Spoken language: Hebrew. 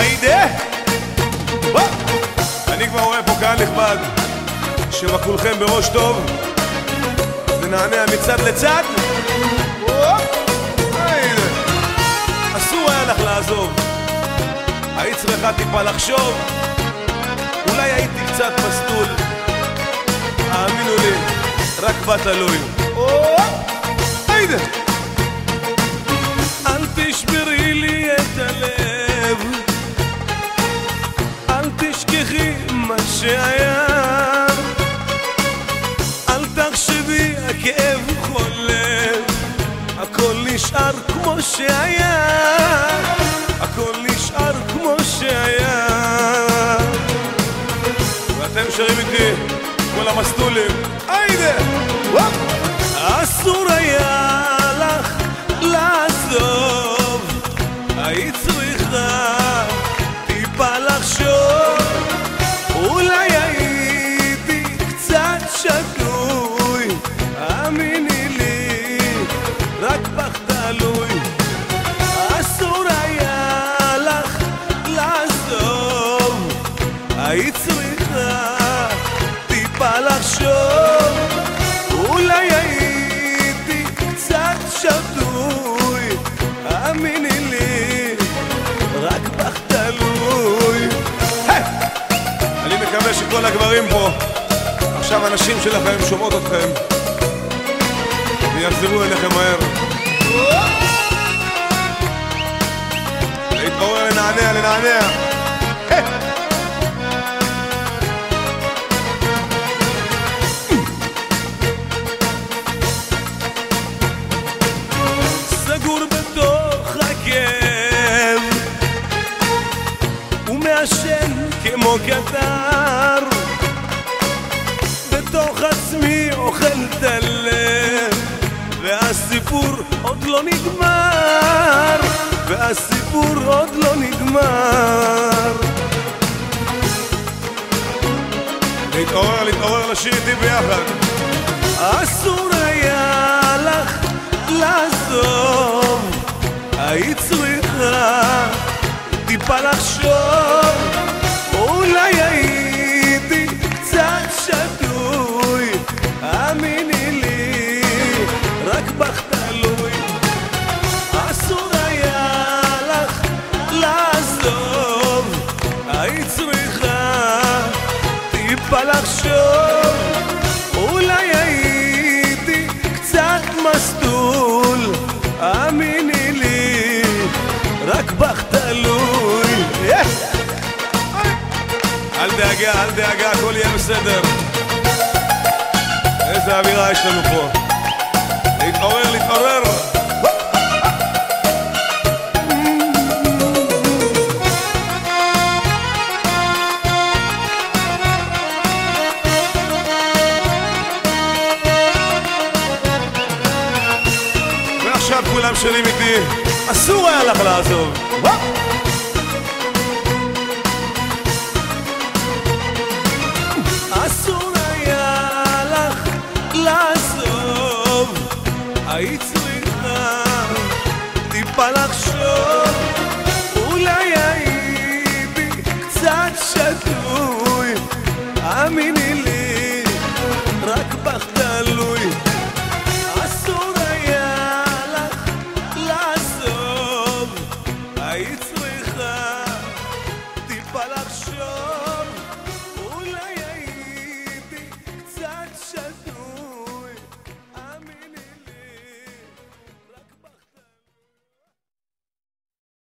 היידה! אני כבר רואה פה קהל נכבד שבכולכם בראש טוב ונענע מצד לצד. אסור היה לך לעזוב, היית צריכה טיפה לחשוב, אולי הייתי קצת מסטול, האמינו לי, רק בתלוי. היידה! אל תשברי לי את הלב, אל תשכחי מה שהיה, אל תחשבי הכאב חולף, הכל נשאר כמו שהיה, הכל נשאר כמו שהיה. ואתם שרים איתי כל המסטולים, היידה! אסור היה לך לעזוב, היית צריכה טיפה לחשוב, אולי הייתי קצת שדוי, האמיני לי, רק בך תלוי. אסור היה לך לעזוב, היית צריכה טיפה לחשוב, אולי הייתי קצת שדוי, האמיני לי, רק בך תלוי. אני מקווה שכל הגברים פה עכשיו הנשים שלכם שומעות אתכם ויחזרו אליכם מהר. להתעורר, לנענע, לנענע. סגור בתוך הכאב ומעשן כמו קטר, בתוך עצמי אוכל את הלב, והסיפור עוד לא נגמר, והסיפור עוד לא נגמר. להתעורר, להתעורר, לשיר איתי ביחד. אסור היה לך לעזוב, היית צריכה טיפה לחשוב, אולי הייתי קצת שדוי, האמיני לי, רק בך תלוי. אסור היה לך לעזוב, היית צריכה טיפה לחשוב, אולי הייתי קצת מסטול, האמיני לי, רק בך תלוי. אל דאגה, אל דאגה, הכל יהיה בסדר. איזה אווירה יש לנו פה. להתעורר, להתעורר. ועכשיו כולם שרים איתי, אסור היה לך לעזוב. אסור היה לך לעזוב, היית צריכה טיפה לחשוב, אולי הייתי קצת שדוי, האמיני לי, רק בך תלוי. אסור היה לך לעזוב, היית